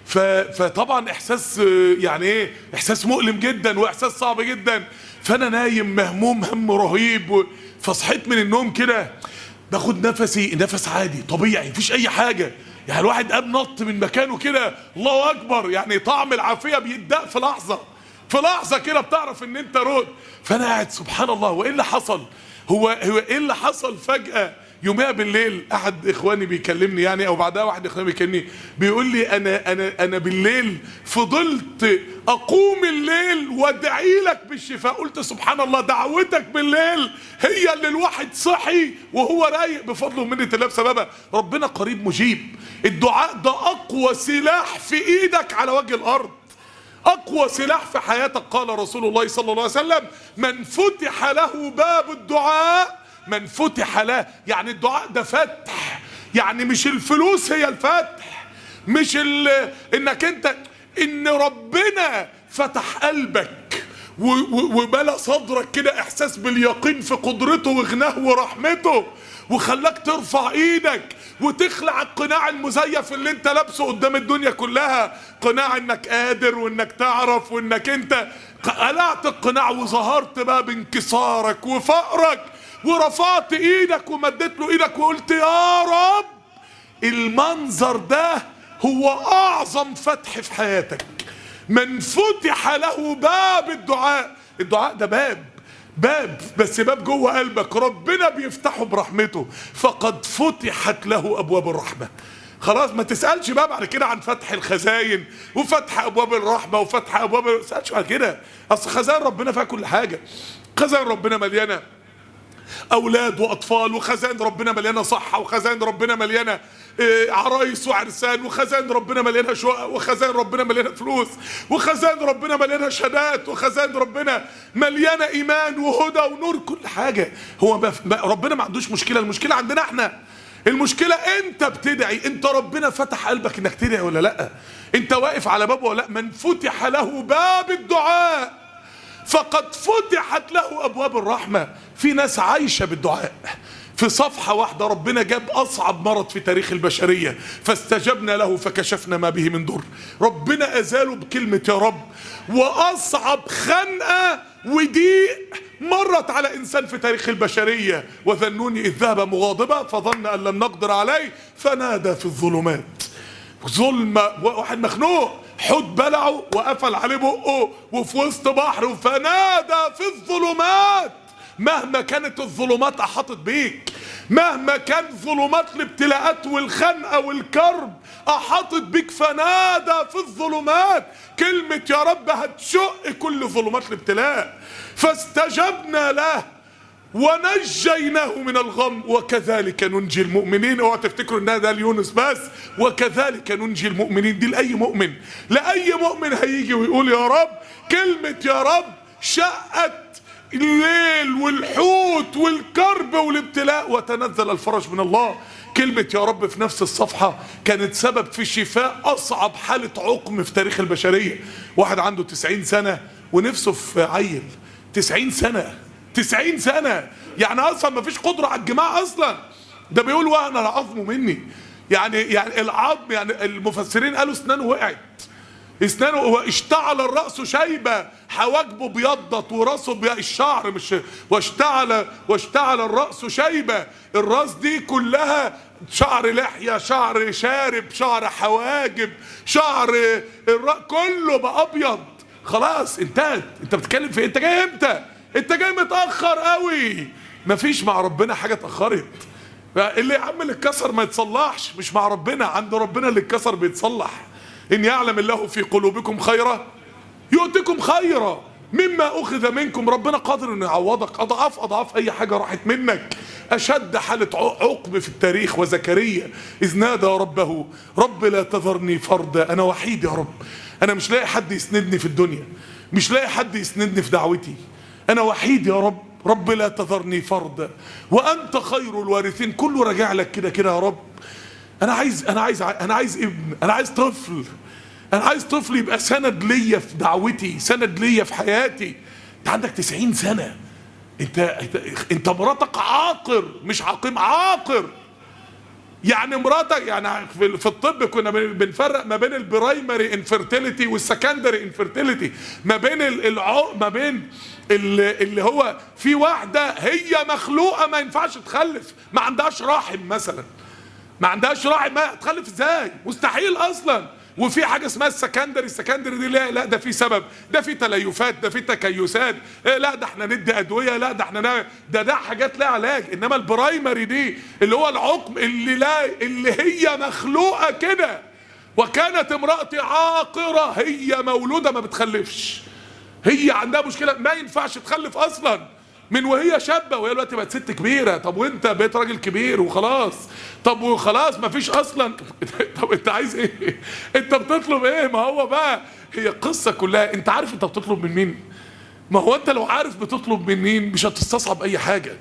Speaker 1: فطبعا احساس يعني ايه، احساس مؤلم جدا واحساس صعب جدا. فانا نايم مهموم هم رهيب، فصحيت من النوم كده باخد نفسي نفس عادي طبيعي مفيش اي حاجة، يعني الواحد قام نط من مكانه كده، الله اكبر، يعني طعم العافية بيدق في لحظة، في لحظة كده بتعرف ان انت رد. فانا قاعد سبحان الله، وايه اللي حصل؟ هو ايه اللي حصل فجأة؟ يوميها بالليل احد اخواني بيكلمني، يعني او بعدها واحد اخواني بيكلمني بيقول لي انا بالليل فضلت اقوم الليل وادعي لك بالشفاء. قلت سبحان الله، دعوتك بالليل هي اللي الواحد صحي وهو رايق بفضل ومنة الله بسببها. ربنا قريب مجيب. الدعاء ده اقوى سلاح في ايدك على وجه الارض، اقوى سلاح في حياتك. قال رسول الله صلى الله عليه وسلم: من فتح له باب الدعاء، من فتح له، يعني الدعاء ده فتح، يعني مش الفلوس هي الفتح، مش انك انت، ان ربنا فتح قلبك وملا صدرك كده احساس باليقين في قدرته وغناه ورحمته، وخلاك ترفع ايدك وتخلع القناع المزيف اللي انت لابسه قدام الدنيا كلها، قناع انك قادر وانك تعرف وانك انت، قلعت القناع وظهرت بقى بانكسارك وفقرك، ورفعت ايدك ومدت له ايدك وقلت يا رب. المنظر ده هو اعظم فتح في حياتك. من فتح له باب الدعاء، الدعاء ده باب بس باب جوه قلبك، ربنا بيفتحه برحمته، فقد فتحت له ابواب الرحمه. خلاص ما تسألش بقى بعد كده عن فتح الخزاين وفتح ابواب الرحمه وفتح ابواب، ما تسألش بعد كده، اصل خزائن ربنا فيها كل حاجه. خزائن ربنا مليانه اولاد واطفال، وخزائن ربنا مليانه صحه، وخزائن ربنا مليانه عرايس وعرسان، وخزائن ربنا مليانه شقق، وخزائن ربنا مليانه فلوس، وخزائن ربنا مليانه شهادات، وخزائن ربنا مليانه ايمان وهدى ونور، كل حاجه. هو ربنا ما عندوش مشكله، المشكله عندنا احنا، المشكله انت بتدعي، انت ربنا فتح قلبك انك تدعي ولا لا؟ انت واقف على بابه ولا لا؟ من فتح له باب الدعاء فقد فتحت له ابواب الرحمه. في ناس عايشه بالدعاء. في صفحه واحده ربنا جاب اصعب مرض في تاريخ البشريه فاستجبنا له فكشفنا ما به من ضر. ربنا ازاله بكلمه يا رب. واصعب خنقه وضيق مرت على انسان في تاريخ البشريه: وذنوني اذ ذهب مغاضبا فظن ان لم نقدر عليه فنادى في الظلمات. ظلمه، واحد مخنوق، حوت بلعه وقفل عليه بقه وفي وسط بحر، فنادى في الظلمات. مهما كانت الظلمات احاطت بيك، مهما كان ظلمات الابتلاءات والخنقه والكرب احاطت بيك، فنادى في الظلمات. كلمه يا رب هتشق كل ظلمات الابتلاء. فاستجبنا له ونجيناه من الغم وكذلك ننجي المؤمنين. اوعى تفتكروا ان ده ليونس بس، وكذلك ننجي المؤمنين دي لاي مؤمن، لاي مؤمن هيجي ويقول يا رب. كلمه يا رب شقت الليل والحوت والكرب والابتلاء وتنزل الفرج من الله. كلمة يا رب في نفس الصفحة كانت سبب في شفاء أصعب حالة عقم في تاريخ البشرية. واحد عنده 90 سنة ونفسه في عيل. 90 سنة، 90 سنة، يعني أصلا ما فيش قدرة على الجماع أصلا. ده بيقول وأنا العظم مني، يعني العظم، يعني المفسرين قالوا اسنانه وقعت، اسنانه، واشتعل الرأس شيبة، حواجبه بيضت وراسه الشعر مش، واشتعل الرأس شيبة. الراس دي كلها شعر لحية، شعر شارب، شعر حواجب، شعر كله بقى ابيض. خلاص انتهت. انت بتتكلم في انت جاي امتى؟ انت جاي متأخر قوي. مفيش مع ربنا حاجة اتأخرت. اللي يا عم اللي اتكسر ما يتصلحش، مش مع ربنا، عند ربنا اللي اتكسر بيتصلح. إن يعلم الله في قلوبكم خيرا يؤتكم خيرا مما أخذ منكم. ربنا قادر أن يعوضك أضعاف أضعاف أي حاجة راحت منك. أشد حالة عقب في التاريخ وزكريا إذ نادى ربه رب لا تذرني فردا، أنا وحيد يا رب، أنا مش لاقي حد يسندني في الدنيا، مش لاقي حد يسندني في دعوتي، أنا وحيد يا رب، رب لا تذرني فردا وأنت خير الوارثين. كله راجع لك كده كده يا رب. أنا عايز ابن، أنا عايز طفل، أنا عايز طفل يبقى سند ليا في دعوتي، سند ليا في حياتي. أنت عندك 90 سنة، انت مراتك عاقر، مش عقيم، عاقر. يعني مراتك، يعني في الطب كنا بنفرق ما بين البرايمري انفيرتيليتي والسكندري انفيرتيليتي، ما بين اللي هو في واحده هي مخلوقه ما ينفعش تخلف، ما عندهاش رحم مثلا، ما عندهاش رحم، ما تخلف ازاي؟ مستحيل اصلا. وفي حاجه اسمها السكندري دي لا ده في سبب، ده في تليفات، ده في تكيسات، لا ده احنا ندي ادويه، لا ده احنا ده حاجات لها علاج. انما البرايمري دي اللي هو العقم اللي هي مخلوقه كده. وكانت امرأتي عاقره، هي مولوده ما بتخلفش، هي عندها مشكله ما ينفعش تخلف اصلا من وهي شابه، وهي دلوقتي بقت ست كبيره. طب وانت بقيت راجل كبير وخلاص، طب وخلاص مفيش اصلا. طب انت عايز ايه؟ انت بتطلب ايه؟ ما هو بقى هي القصه كلها، انت عارف انت بتطلب من مين؟ ما هو انت لو عارف بتطلب من مين مش هتستصعب اي حاجه.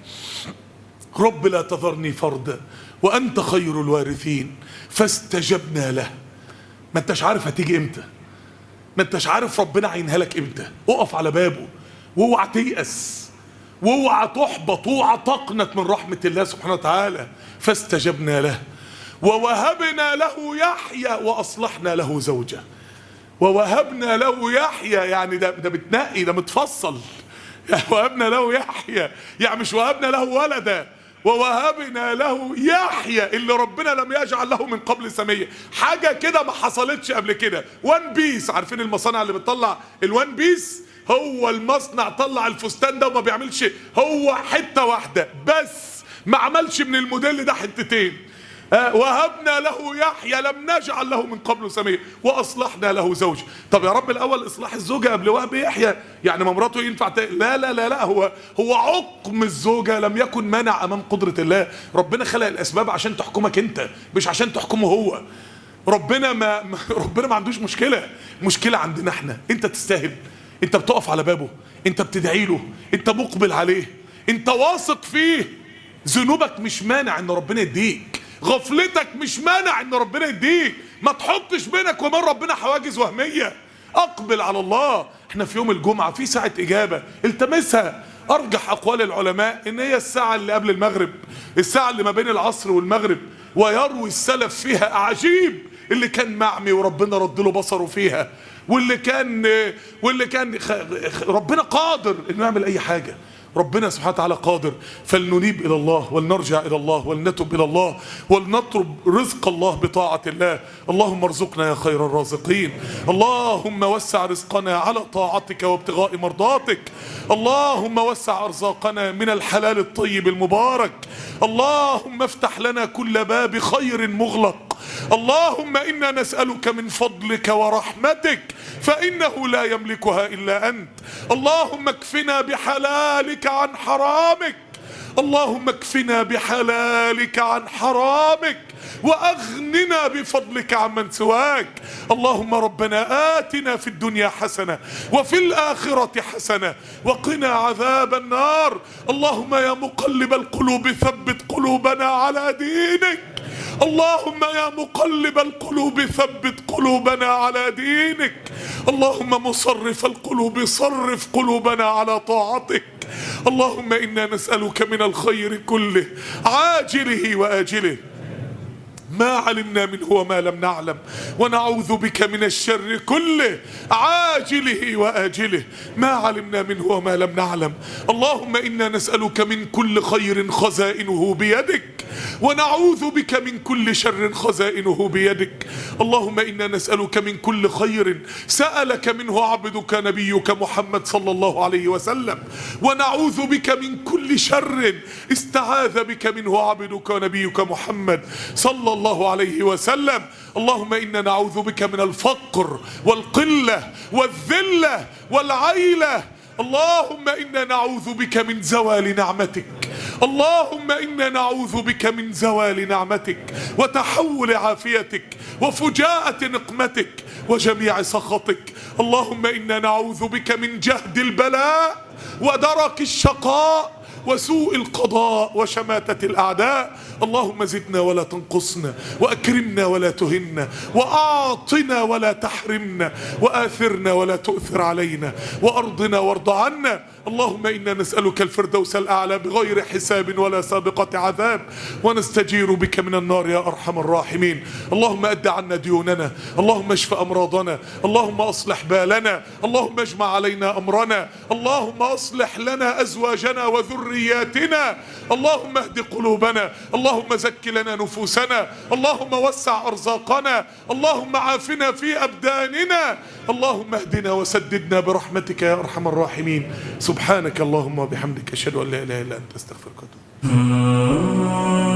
Speaker 1: رب لا تذرني فردا وانت خير الوارثين فاستجبنا له. ما انتش عارف هتيجي امتى، ما انتش عارف ربنا عينها لك امتى. اقف على بابه واوعى تيأس، واوعى تحبط، واوعى تقنط من رحمة الله سبحانه وتعالى. فاستجبنا له ووهبنا له يحيى وأصلحنا له زوجه. ووهبنا له يحيى يعني ده بتنقي، ده متفصل. وهبنا له يحيى يعني مش وهبنا له ولدا، ووهبنا له يحيى اللي ربنا لم يجعل له من قبل سمية. حاجة كده ما حصلتش قبل كده. وان بيس، عارفين المصانع اللي بتطلع الوان بيس؟ هو المصنع طلع الفستان ده وما بيعملش، هو حتة واحدة بس، ما عملش من الموديل ده حتتين. وهبنا له يحيى لم نجعل له من قبل سمية واصلحنا له زوجه. طب يا رب الاول اصلاح الزوجه قبل وهب يحيى، يعني ما مراته ينفع لا لا لا لا، هو عقم الزوجه لم يكن مانع امام قدره الله. ربنا خلق الاسباب عشان تحكمك انت، مش عشان تحكمه هو. ربنا ما عندوش مشكله عندنا احنا. انت تستاهل، انت بتقف على بابه، انت بتدعي له، انت مقبل عليه، انت واثق فيه. ذنوبك مش مانع ان ربنا يديك، غفلتك مش مانع ان ربنا يديك. ما تحطش بينك وبين ربنا حواجز وهمية. اقبل على الله. احنا في يوم الجمعة في ساعة اجابة، التمسها. ارجح اقوال العلماء ان هي الساعة اللي قبل المغرب، الساعة اللي ما بين العصر والمغرب. ويروي السلف فيها اعاجيب، اللي كان معمي وربنا رد له بصره فيها، واللي كان ربنا قادر انه يعمل اي حاجة. ربنا سبحانه وتعالى قادر. فلننيب إلى الله ولنرجع إلى الله ولنتب إلى الله ولنطلب رزق الله بطاعة الله. اللهم ارزقنا يا خير الرازقين. اللهم وسع رزقنا على طاعتك وابتغاء مرضاتك. اللهم وسع أرزاقنا من الحلال الطيب المبارك. اللهم افتح لنا كل باب خير مغلق. اللهم إنا نسألك من فضلك ورحمتك فإنه لا يملكها إلا أنت. اللهم اكفنا بحلالك عن حرامك. اللهم اكفنا بحلالك عن حرامك وأغننا بفضلك عمن سواك. اللهم ربنا آتنا في الدنيا حسنة وفي الآخرة حسنة وقنا عذاب النار. اللهم يا مقلب القلوب ثبت قلوبنا على دينك. اللهم يا مقلب القلوب ثبت قلوبنا على دينك. اللهم مصرف القلوب صرف قلوبنا على طاعتك. اللهم إنا نسألك من الخير كله عاجله وآجله ما علمنا منه وما لم نعلم، ونعوذ بك من الشر كله عاجله وآجله ما علمنا منه وما لم نعلم. اللهم إنا نسألك من كل خير خزائنه بيدك ونعوذ بك من كل شر خزائنه بيدك. اللهم إنا نسألك من كل خير سألك منه عبدك نبيك محمد صلى الله عليه وسلم، ونعوذ بك من كل شر استعاذ بك منه عبدك ونبيك محمد صلى الله عليه وسلم. اللهم إنا نعوذ بك من الفقر والقلة والذلة والعيلة اللهم إنا نعوذ بك من زوال نعمتك، اللهم إنا نعوذ بك من زوال نعمتك وتحول عافيتك وفجاءة نقمتك وجميع سخطك. اللهم إنا نعوذ بك من جهد البلاء ودرك الشقاء وسوء القضاء وشماتة الأعداء. اللهم زدنا ولا تنقصنا، وأكرمنا ولا تهنا، وأعطنا ولا تحرمنا، وآثرنا ولا تؤثر علينا، وأرضنا وارض عنا. اللهم إنا نسألك الفردوس الأعلى بغير حساب ولا سابقة عذاب، ونستجير بك من النار يا أرحم الراحمين. اللهم أد عنا ديوننا، اللهم اشف أمراضنا، اللهم أصلح بالنا، اللهم اجمع علينا أمرنا، اللهم أصلح لنا أزواجنا وذرياتنا، اللهم اهد قلوبنا، اللهم زك لنا نفوسنا، اللهم وسع أرزاقنا، اللهم عافنا في أبداننا، اللهم اهدنا وسددنا برحمتك يا أرحم الراحمين. سبحانك اللهم وبحمدك، أشهد أن لا إله إلا أنت، أستغفرك وأتوب إليك.